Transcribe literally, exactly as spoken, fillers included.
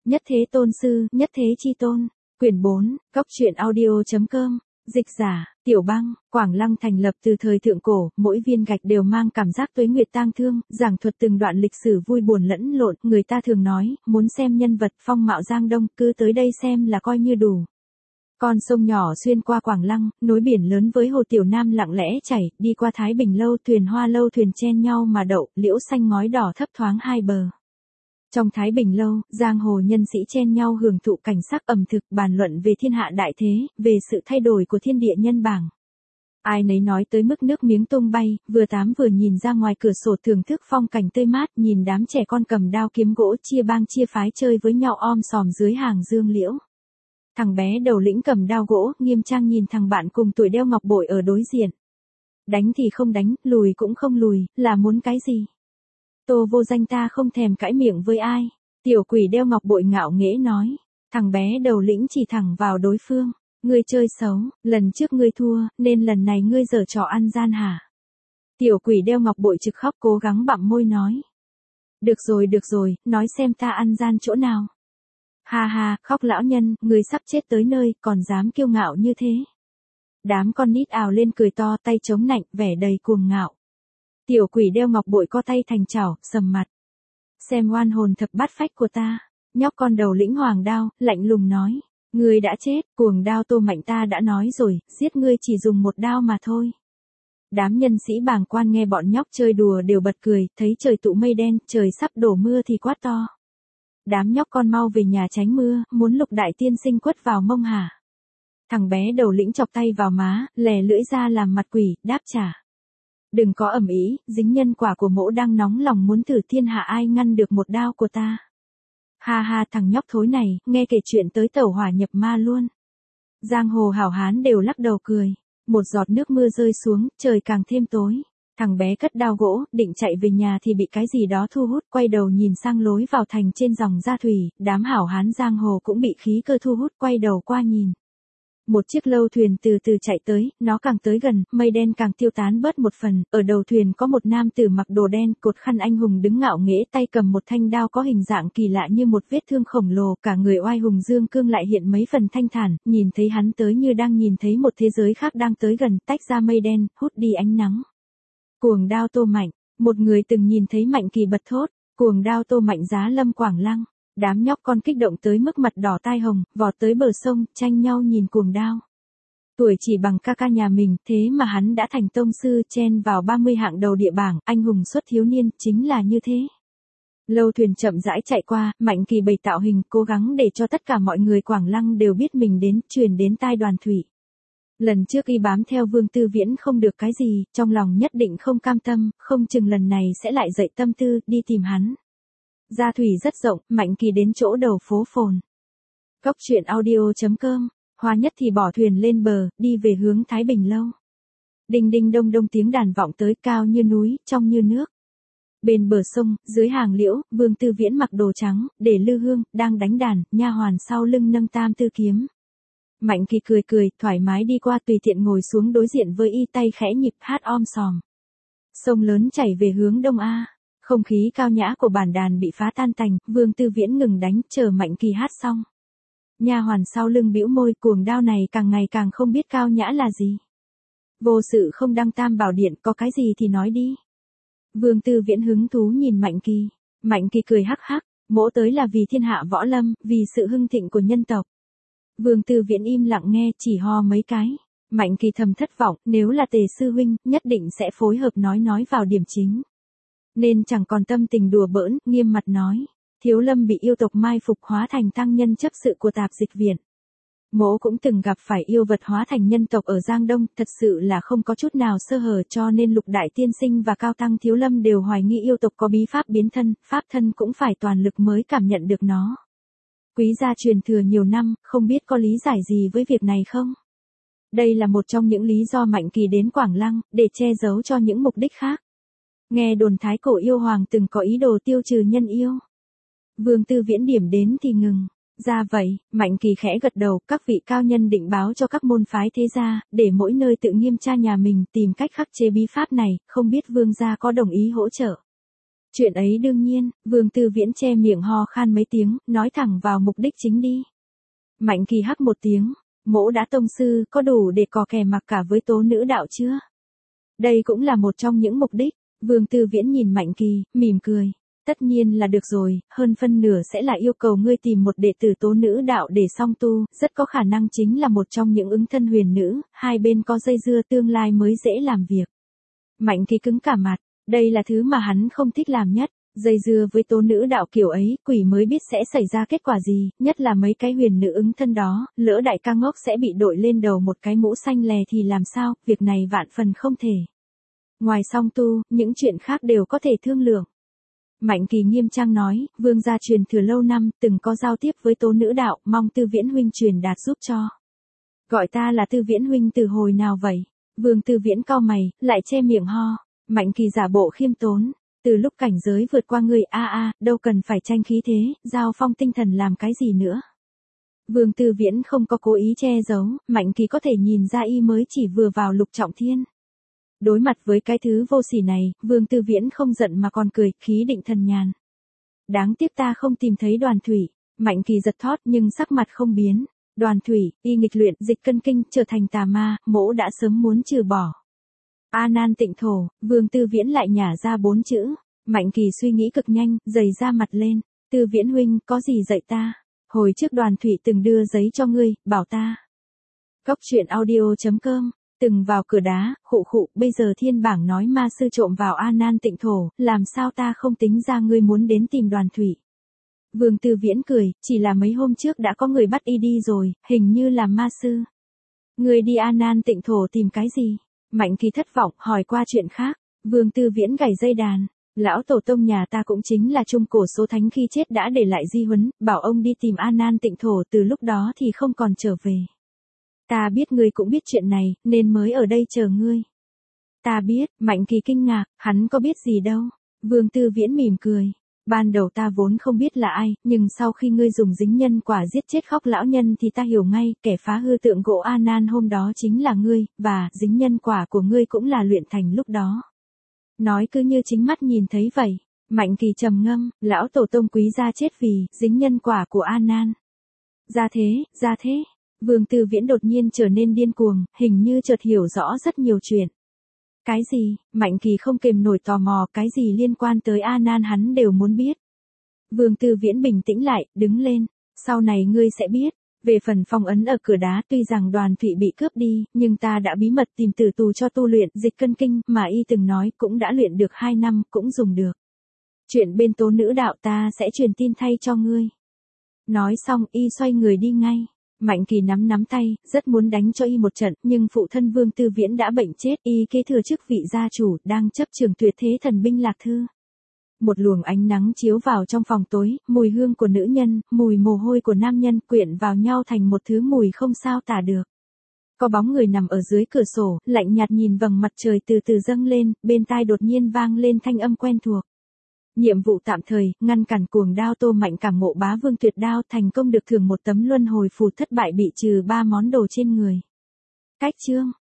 Nhất thế tôn sư, nhất thế chi tôn. Quyển bốn, Cóc truyện audio.com. Dịch giả, Tiểu Băng. Quảng Lăng thành lập từ thời thượng cổ, mỗi viên gạch đều mang cảm giác tuế nguyệt tang thương, giảng thuật từng đoạn lịch sử vui buồn lẫn lộn. Người ta thường nói, muốn xem nhân vật phong mạo Giang Đông, cứ tới đây xem là coi như đủ. Con sông nhỏ xuyên qua Quảng Lăng, nối biển lớn với hồ Tiểu Nam lặng lẽ chảy, đi qua Thái Bình lâu, thuyền hoa lâu thuyền chen nhau mà đậu, liễu xanh ngói đỏ thấp thoáng hai bờ. Trong Thái Bình lâu, giang hồ nhân sĩ chen nhau hưởng thụ cảnh sắc ẩm thực, bàn luận về thiên hạ đại thế, về sự thay đổi của thiên địa nhân bảng. Ai nấy nói tới mức nước miếng tung bay, vừa tám vừa nhìn ra ngoài cửa sổ thưởng thức phong cảnh tươi mát, nhìn đám trẻ con cầm đao kiếm gỗ chia bang chia phái chơi với nhau om sòm dưới hàng dương liễu. Thằng bé đầu lĩnh cầm đao gỗ, nghiêm trang nhìn thằng bạn cùng tuổi đeo ngọc bội ở đối diện. Đánh thì không đánh, lùi cũng không lùi, là muốn cái gì? Tô Vô Danh ta không thèm cãi miệng với ai. Tiểu quỷ đeo ngọc bội ngạo nghễ nói. Thằng bé đầu lĩnh chỉ thẳng vào đối phương. Ngươi chơi xấu, lần trước ngươi thua, nên lần này ngươi giở trò ăn gian hả? Tiểu quỷ đeo ngọc bội trực khóc cố gắng bặm môi nói. Được rồi được rồi, nói xem ta ăn gian chỗ nào. Ha ha, khóc lão nhân, ngươi sắp chết tới nơi, còn dám kiêu ngạo như thế. Đám con nít ào lên cười to, tay chống nạnh, vẻ đầy cuồng ngạo. Tiểu quỷ đeo ngọc bội co tay thành chảo, sầm mặt. Xem oan hồn thập bát phách của ta. Nhóc con đầu lĩnh hoàng đao, lạnh lùng nói. Ngươi đã chết, cuồng đao Tô Mạnh ta đã nói rồi, giết ngươi chỉ dùng một đao mà thôi. Đám nhân sĩ bàng quan nghe bọn nhóc chơi đùa đều bật cười, thấy trời tụ mây đen, trời sắp đổ mưa thì quát to. Đám nhóc con mau về nhà tránh mưa, muốn Lục đại tiên sinh quất vào mông hả? Thằng bé đầu lĩnh chọc tay vào má, lè lưỡi ra làm mặt quỷ, đáp trả. Đừng có ầm ĩ, dính nhân quả của mỗ đang nóng lòng muốn thử thiên hạ ai ngăn được một đao của ta. Ha ha, thằng nhóc thối này, nghe kể chuyện tới tẩu hỏa nhập ma luôn. Giang hồ hảo hán đều lắc đầu cười. Một giọt nước mưa rơi xuống, trời càng thêm tối. Thằng bé cất đao gỗ, định chạy về nhà thì bị cái gì đó thu hút, quay đầu nhìn sang lối vào thành trên dòng Gia Thủy, đám hảo hán giang hồ cũng bị khí cơ thu hút, quay đầu qua nhìn. Một chiếc lâu thuyền từ từ chạy tới, nó càng tới gần, mây đen càng tiêu tán bớt một phần, ở đầu thuyền có một nam tử mặc đồ đen, cột khăn anh hùng đứng ngạo nghễ, tay cầm một thanh đao có hình dạng kỳ lạ như một vết thương khổng lồ, cả người oai hùng dương cương lại hiện mấy phần thanh thản, nhìn thấy hắn tới như đang nhìn thấy một thế giới khác đang tới gần, tách ra mây đen, hút đi ánh nắng. Cuồng đao Tô Mạnh, một người từng nhìn thấy Mạnh Kỳ bật thốt, cuồng đao Tô Mạnh giá lâm Quảng Lăng. Đám nhóc con kích động tới mức mặt đỏ tai hồng, vọt tới bờ sông, tranh nhau nhìn cuồng đao. Tuổi chỉ bằng ca ca nhà mình, thế mà hắn đã thành tông sư, chen vào ba mươi hạng đầu địa bảng, anh hùng xuất thiếu niên, chính là như thế. Lâu thuyền chậm rãi chạy qua, Mạnh Kỳ bày tạo hình, cố gắng để cho tất cả mọi người Quảng Lăng đều biết mình đến, truyền đến tai Đoàn Thủy. Lần trước y bám theo Vương Tư Viễn không được cái gì, trong lòng nhất định không cam tâm, không chừng lần này sẽ lại dậy tâm tư, đi tìm hắn. Gia Thủy rất rộng, Mạnh Kỳ đến chỗ đầu phố phồn. Cóc truyện audio.com. Hoa Nhất thì bỏ thuyền lên bờ, đi về hướng Thái Bình lâu. Đinh đinh đông đông tiếng đàn vọng tới, cao như núi, trong như nước. Bên bờ sông, dưới hàng liễu, Vương Tư Viễn mặc đồ trắng, để lư hương, đang đánh đàn, nha hoàn sau lưng nâng tam tư kiếm. Mạnh Kỳ cười cười, thoải mái đi qua tùy tiện ngồi xuống đối diện với y, tay khẽ nhịp hát om sòm. Sông lớn chảy về hướng đông a. Không khí cao nhã của bản đàn bị phá tan tành, Vương Tư Viễn ngừng đánh, chờ Mạnh Kỳ hát xong. Nha hoàn sau lưng bĩu môi, cuồng đao này càng ngày càng không biết cao nhã là gì. Vô sự không đăng tam bảo điện, có cái gì thì nói đi. Vương Tư Viễn hứng thú nhìn Mạnh Kỳ. Mạnh Kỳ cười hắc hắc, mỗ tới là vì thiên hạ võ lâm, vì sự hưng thịnh của nhân tộc. Vương Tư Viễn im lặng nghe, chỉ ho mấy cái. Mạnh Kỳ thầm thất vọng, nếu là Tề sư huynh, nhất định sẽ phối hợp nói nói vào điểm chính. Nên chẳng còn tâm tình đùa bỡn, nghiêm mặt nói. Thiếu lâm bị yêu tộc mai phục hóa thành tăng nhân chấp sự của tạp dịch viện. Mỗ cũng từng gặp phải yêu vật hóa thành nhân tộc ở Giang Đông, thật sự là không có chút nào sơ hở, cho nên Lục đại tiên sinh và cao tăng thiếu lâm đều hoài nghi yêu tộc có bí pháp biến thân, pháp thân cũng phải toàn lực mới cảm nhận được nó. Quý gia truyền thừa nhiều năm, không biết có lý giải gì với việc này không? Đây là một trong những lý do Mạnh Kỳ đến Quảng Lăng, để che giấu cho những mục đích khác. Nghe đồn thái cổ yêu hoàng từng có ý đồ tiêu trừ nhân yêu. Vương Tư Viễn điểm đến thì ngừng. Ra vậy, Mạnh Kỳ khẽ gật đầu, các vị cao nhân định báo cho các môn phái thế gia, để mỗi nơi tự nghiêm tra nhà mình tìm cách khắc chế bí pháp này, không biết vương gia có đồng ý hỗ trợ. Chuyện ấy đương nhiên, Vương Tư Viễn che miệng ho khan mấy tiếng, nói thẳng vào mục đích chính đi. Mạnh Kỳ hắc một tiếng, Mỗ đã tông sư, có đủ để cò kè mặc cả với tố nữ đạo chưa? Đây cũng là một trong những mục đích. Vương Tư Viễn nhìn Mạnh Kỳ, mỉm cười. Tất nhiên là được rồi, hơn phân nửa sẽ là yêu cầu ngươi tìm một đệ tử tố nữ đạo để song tu, rất có khả năng chính là một trong những ứng thân huyền nữ, hai bên có dây dưa tương lai mới dễ làm việc. Mạnh Kỳ cứng cả mặt, đây là thứ mà hắn không thích làm nhất, dây dưa với tố nữ đạo kiểu ấy, quỷ mới biết sẽ xảy ra kết quả gì, nhất là mấy cái huyền nữ ứng thân đó, lỡ đại ca ngốc sẽ bị đội lên đầu một cái mũ xanh lè thì làm sao, việc này vạn phần không thể. Ngoài song tu, những chuyện khác đều có thể thương lượng. Mạnh Kỳ nghiêm trang nói, Vương gia truyền thừa lâu năm, từng có giao tiếp với tố nữ đạo, mong Tư Viễn huynh truyền đạt giúp cho. Gọi ta là Tư Viễn huynh từ hồi nào vậy? Vương Tư Viễn cau mày, lại che miệng ho. Mạnh Kỳ giả bộ khiêm tốn, từ lúc cảnh giới vượt qua ngươi a a, đâu cần phải tranh khí thế, giao phong tinh thần làm cái gì nữa. Vương Tư Viễn không có cố ý che giấu, Mạnh Kỳ có thể nhìn ra y mới chỉ vừa vào lục trọng thiên. Đối mặt với cái thứ vô sỉ này, Vương Tư Viễn không giận mà còn cười, khí định thần nhàn. Đáng tiếc ta không tìm thấy Đoàn Thủy. Mạnh Kỳ giật thót nhưng sắc mặt không biến. Đoàn Thủy, y nghịch luyện, dịch cân kinh, trở thành tà ma, mỗ đã sớm muốn trừ bỏ. A Nan tịnh thổ, Vương Tư Viễn lại nhả ra bốn chữ. Mạnh Kỳ suy nghĩ cực nhanh, dày ra mặt lên. Tư Viễn huynh, có gì dạy ta? Hồi trước Đoàn Thủy từng đưa giấy cho ngươi, bảo ta. Cốc truyện audio chấm com. Từng vào cửa đá, khụ khụ, bây giờ thiên bảng nói ma sư trộm vào A Nan tịnh thổ, làm sao ta không tính ra ngươi muốn đến tìm Đoàn Thủy. Vương Tư Viễn cười, chỉ là mấy hôm trước đã có người bắt y đi rồi, hình như là ma sư. Ngươi đi A Nan tịnh thổ tìm cái gì? Mạnh Kỳ thất vọng, hỏi qua chuyện khác. Vương Tư Viễn gảy dây đàn. Lão tổ tông nhà ta cũng chính là trung cổ số thánh khi chết đã để lại di huấn, bảo ông đi tìm A Nan tịnh thổ, từ lúc đó thì không còn trở về. Ta biết ngươi cũng biết chuyện này, nên mới ở đây chờ ngươi. Ta biết, Mạnh Kỳ kinh ngạc, hắn có biết gì đâu. Vương Tư Viễn mỉm cười. Ban đầu ta vốn không biết là ai, nhưng sau khi ngươi dùng dính nhân quả giết chết khóc lão nhân thì ta hiểu ngay, kẻ phá hư tượng gỗ A Nan hôm đó chính là ngươi, và dính nhân quả của ngươi cũng là luyện thành lúc đó. Nói cứ như chính mắt nhìn thấy vậy. Mạnh Kỳ trầm ngâm, lão tổ tông quý gia chết vì dính nhân quả của A Nan. Ra thế, ra thế. Vương Tư Viễn đột nhiên trở nên điên cuồng, hình như chợt hiểu rõ rất nhiều chuyện. Cái gì? Mạnh Kỳ không kềm nổi tò mò, cái gì liên quan tới A Nan hắn đều muốn biết. Vương Tư Viễn bình tĩnh lại, đứng lên. Sau này ngươi sẽ biết. Về phần phong ấn ở cửa đá, tuy rằng Đoàn Thủy bị cướp đi, nhưng ta đã bí mật tìm tử tù cho tu luyện dịch cân kinh mà y từng nói cũng đã luyện được hai năm, cũng dùng được. Chuyện bên tố nữ đạo ta sẽ truyền tin thay cho ngươi. Nói xong y xoay người đi ngay. Mạnh Kỳ nắm nắm tay, rất muốn đánh cho y một trận, nhưng phụ thân Vương Tư Viễn đã bệnh chết, y kế thừa chức vị gia chủ, đang chấp trường tuyệt thế thần binh lạc thư. Một luồng ánh nắng chiếu vào trong phòng tối, mùi hương của nữ nhân, mùi mồ hôi của nam nhân quyện vào nhau thành một thứ mùi không sao tả được. Có bóng người nằm ở dưới cửa sổ, lạnh nhạt nhìn vầng mặt trời từ từ dâng lên, bên tai đột nhiên vang lên thanh âm quen thuộc. Nhiệm vụ tạm thời, ngăn cản cuồng đao Tô Mạnh cảm ngộ bá vương tuyệt đao, thành công được thưởng một tấm luân hồi phù, thất bại bị trừ ba món đồ trên người. Cách chương